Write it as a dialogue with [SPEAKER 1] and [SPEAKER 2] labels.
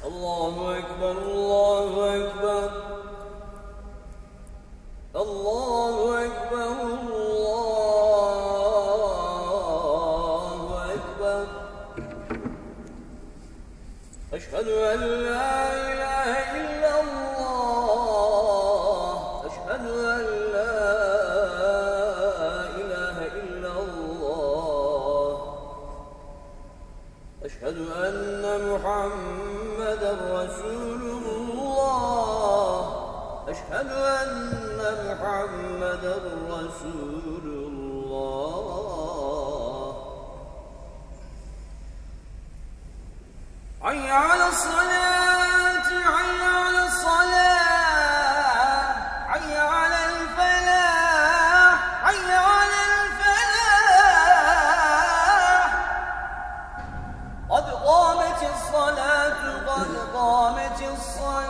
[SPEAKER 1] الله أكبر الله أكبر الله أكبر الله أكبر أشهد أن لا إله إلا الله أشهد أن لا إله إلا الله أشهد أن محمدا رسول الله أشهد أن محمدا رسول الله حي على الصلاة حي على الصلاة حي على الفلاح حي على الفلاح قد قامت الصلاة قد قامت الصلاة